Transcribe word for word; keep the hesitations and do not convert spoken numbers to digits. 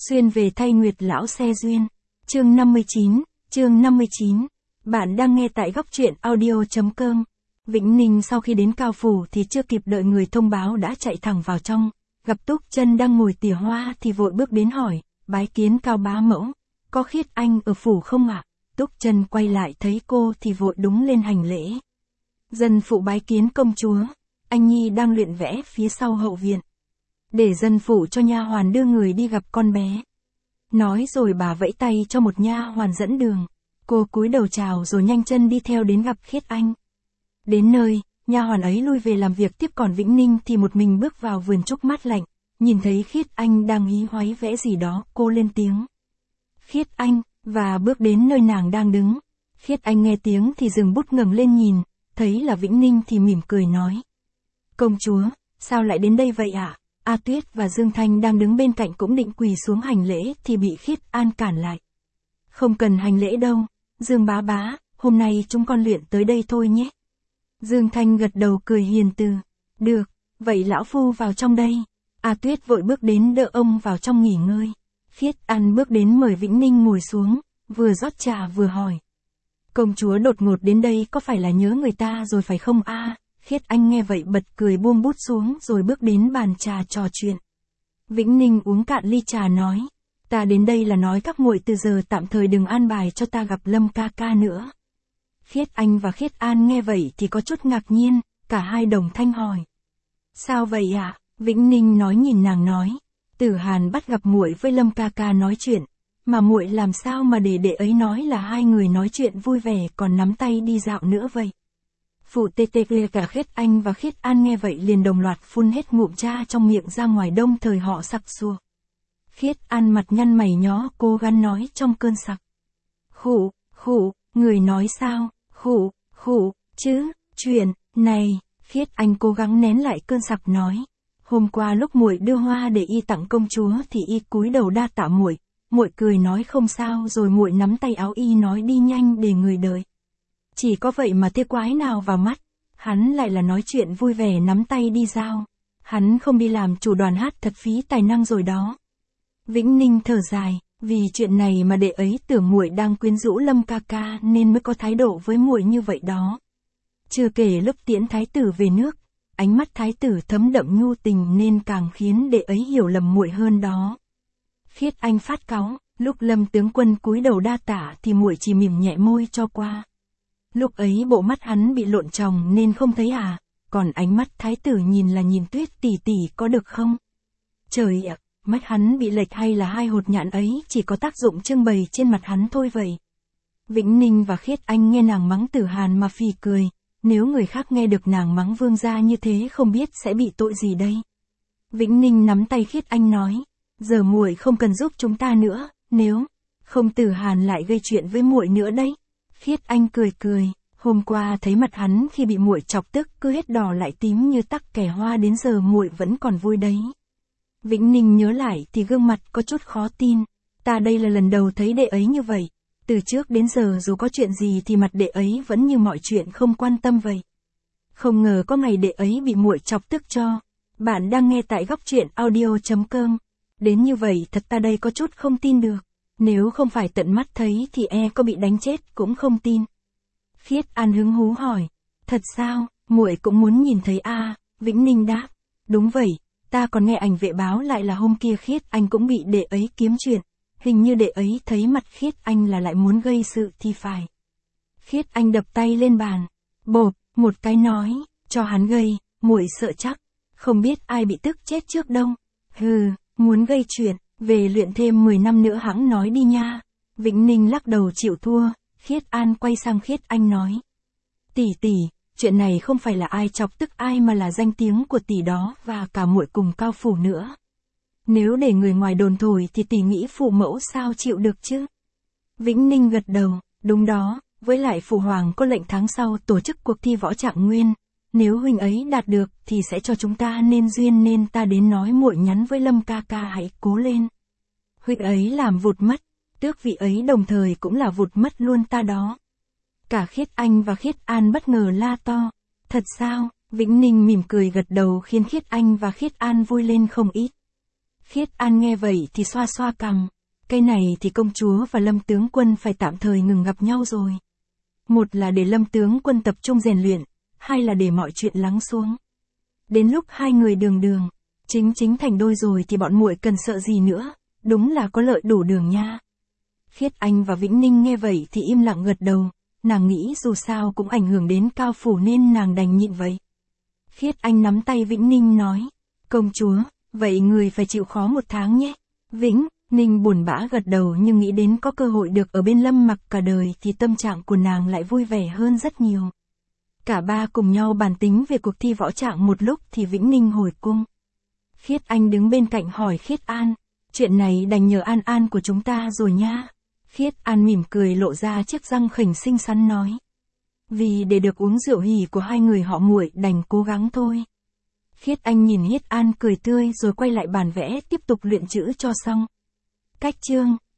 Xuyên về thay Nguyệt lão xe duyên. Chương năm mươi chín, chương năm mươi chín. Bạn đang nghe tại góc truyện audio.com. Vĩnh Ninh sau khi đến Cao Phủ thì chưa kịp đợi người thông báo đã chạy thẳng vào trong, gặp Túc Chân đang ngồi tỉa hoa thì vội bước đến hỏi, bái kiến Cao bá mẫu, có Khiết Anh ở phủ không ạ? Túc Chân quay lại thấy cô thì vội đúng lên hành lễ. Dân phụ bái kiến công chúa, anh nhi đang luyện vẽ phía sau hậu viện. Để dân phụ cho nha hoàn đưa người đi gặp con bé. Nói rồi bà vẫy tay cho một nha hoàn dẫn đường. Cô cúi đầu chào rồi nhanh chân đi theo đến gặp Khiết Anh. Đến nơi, nha hoàn ấy lui về làm việc tiếp, còn Vĩnh Ninh thì một mình bước vào vườn trúc mát lạnh, nhìn thấy Khiết Anh đang hí hoáy vẽ gì đó, cô lên tiếng. Khiết Anh, và bước đến nơi nàng đang đứng. Khiết Anh nghe tiếng thì dừng bút ngẩng lên nhìn, thấy là Vĩnh Ninh thì mỉm cười nói. Công chúa, sao lại đến đây vậy ạ? À? A Tuyết và Dương Thanh đang đứng bên cạnh cũng định quỳ xuống hành lễ thì bị Khiết An cản lại. Không cần hành lễ đâu, Dương bá bá, hôm nay chúng con luyện tới đây thôi nhé. Dương Thanh gật đầu cười hiền từ. Được, vậy lão phu vào trong đây. A Tuyết vội bước đến đỡ ông vào trong nghỉ ngơi. Khiết An bước đến mời Vĩnh Ninh ngồi xuống, vừa rót trà vừa hỏi. Công chúa đột ngột đến đây có phải là nhớ người ta rồi phải không a? À? Khiết Anh nghe vậy bật cười buông bút xuống rồi bước đến bàn trà trò chuyện. Vĩnh Ninh uống cạn ly trà nói, ta đến đây là nói các muội từ giờ tạm thời đừng an bài cho ta gặp Lâm ca ca nữa. Khiết Anh và Khiết An nghe vậy thì có chút ngạc nhiên, cả hai đồng thanh hỏi. Sao vậy ạ? À? Vĩnh Ninh nói nhìn nàng nói, Tử Hàn bắt gặp muội với Lâm ca ca nói chuyện, mà muội làm sao mà để đệ ấy nói là hai người nói chuyện vui vẻ còn nắm tay đi dạo nữa vậy. Phụ tê tê lê cả Khiết Anh và Khiết An nghe vậy liền đồng loạt phun hết ngụm cha trong miệng ra ngoài, đông thời họ sặc sụa. Khiết An mặt nhăn mày nhó, cố gắng nói trong cơn sặc. Khụ, khụ, người nói sao, khụ, khụ, chứ, chuyện, này, Khiết Anh cố gắng nén lại cơn sặc nói. Hôm qua lúc muội đưa hoa để y tặng công chúa thì y cúi đầu đa tạ muội, muội cười nói không sao rồi muội nắm tay áo y nói đi nhanh để người đợi. Chỉ có vậy mà thế quái nào vào mắt, hắn lại là nói chuyện vui vẻ nắm tay đi giao. Hắn không đi làm chủ đoàn hát thật phí tài năng rồi đó. Vĩnh Ninh thở dài, vì chuyện này mà đệ ấy tưởng muội đang quyến rũ Lâm ca ca nên mới có thái độ với muội như vậy đó. Chưa kể lúc tiễn thái tử về nước, ánh mắt thái tử thấm đậm nhu tình nên càng khiến đệ ấy hiểu lầm muội hơn đó. Khiết Anh phát cáu, lúc Lâm tướng quân cúi đầu đa tạ thì muội chỉ mỉm nhẹ môi cho qua. Lúc ấy bộ mắt hắn bị lộn tròng nên không thấy à, còn ánh mắt thái tử nhìn là nhìn Tuyết tỷ tỷ có được không? Trời ạ, mắt hắn bị lệch hay là hai hột nhạn ấy chỉ có tác dụng trưng bày trên mặt hắn thôi vậy. Vĩnh Ninh và Khiết Anh nghe nàng mắng Tử Hàn mà phì cười, nếu người khác nghe được nàng mắng vương gia như thế không biết sẽ bị tội gì đây. Vĩnh Ninh nắm tay Khiết Anh nói, giờ muội không cần giúp chúng ta nữa, nếu không Tử Hàn lại gây chuyện với muội nữa đấy. Khiết Anh cười cười, hôm qua thấy mặt hắn khi bị muội chọc tức cứ hết đỏ lại tím như tắc kẻ hoa, đến giờ muội vẫn còn vui đấy. Vĩnh Ninh nhớ lại thì gương mặt có chút khó tin, ta đây là lần đầu thấy đệ ấy như vậy, từ trước đến giờ dù có chuyện gì thì mặt đệ ấy vẫn như mọi chuyện không quan tâm vậy. Không ngờ có ngày đệ ấy bị muội chọc tức cho. Bạn đang nghe tại góc truyện audio.com. Đến như vậy thật ta đây có chút không tin được. Nếu không phải tận mắt thấy thì e có bị đánh chết cũng không tin. Khiết An hứng hú hỏi, thật sao, muội cũng muốn nhìn thấy a? À? Vĩnh Ninh đáp, đúng vậy, ta còn nghe ảnh vệ báo lại là hôm kia Khiết Anh cũng bị đệ ấy kiếm chuyện, hình như đệ ấy thấy mặt Khiết Anh là lại muốn gây sự thì phải. Khiết Anh đập tay lên bàn, bộp, một cái nói, cho hắn gây, muội sợ chắc, không biết ai bị tức chết trước đâu. Hừ, muốn gây chuyện, về luyện thêm mười năm nữa hẵng nói đi nha. Vĩnh Ninh lắc đầu chịu thua. Khiết An quay sang Khiết Anh nói, tỷ tỷ, chuyện này không phải là ai chọc tức ai mà là danh tiếng của tỷ đó và cả muội cùng Cao Phủ nữa. Nếu để người ngoài đồn thổi thì tỷ nghĩ phụ mẫu sao chịu được chứ? Vĩnh Ninh gật đầu, đúng đó, với lại phụ hoàng có lệnh tháng sau tổ chức cuộc thi võ trạng nguyên, nếu huynh ấy đạt được thì sẽ cho chúng ta nên duyên, nên ta đến nói muội nhắn với Lâm ca ca hãy cố lên. Huynh ấy làm vụt mất, tước vị ấy đồng thời cũng là vụt mất luôn ta đó. Cả Khiết Anh và Khiết An bất ngờ la to, thật sao? Vĩnh Ninh mỉm cười gật đầu khiến Khiết Anh và Khiết An vui lên không ít. Khiết An nghe vậy thì xoa xoa cằm. Cái này thì công chúa và Lâm tướng quân phải tạm thời ngừng gặp nhau rồi. Một là để Lâm tướng quân tập trung rèn luyện, hai là để mọi chuyện lắng xuống. Đến lúc hai người đường đường, chính chính thành đôi rồi thì bọn muội cần sợ gì nữa, đúng là có lợi đủ đường nha. Khiết Anh và Vĩnh Ninh nghe vậy thì im lặng gật đầu, nàng nghĩ dù sao cũng ảnh hưởng đến Cao Phủ nên nàng đành nhịn vậy. Khiết Anh nắm tay Vĩnh Ninh nói, công chúa, vậy người phải chịu khó một tháng nhé. Vĩnh Ninh buồn bã gật đầu nhưng nghĩ đến có cơ hội được ở bên Lâm Mặc cả đời thì tâm trạng của nàng lại vui vẻ hơn rất nhiều. Cả ba cùng nhau bàn tính về cuộc thi võ trạng một lúc thì Vĩnh Ninh hồi cung. Khiết Anh đứng bên cạnh hỏi Khiết An, chuyện này đành nhờ An An của chúng ta rồi nha. Khiết An mỉm cười lộ ra chiếc răng khỉnh xinh xắn nói, vì để được uống rượu hỉ của hai người họ muội đành cố gắng thôi. Khiết Anh nhìn Khiết An cười tươi rồi quay lại bàn vẽ tiếp tục luyện chữ cho xong. Cách chương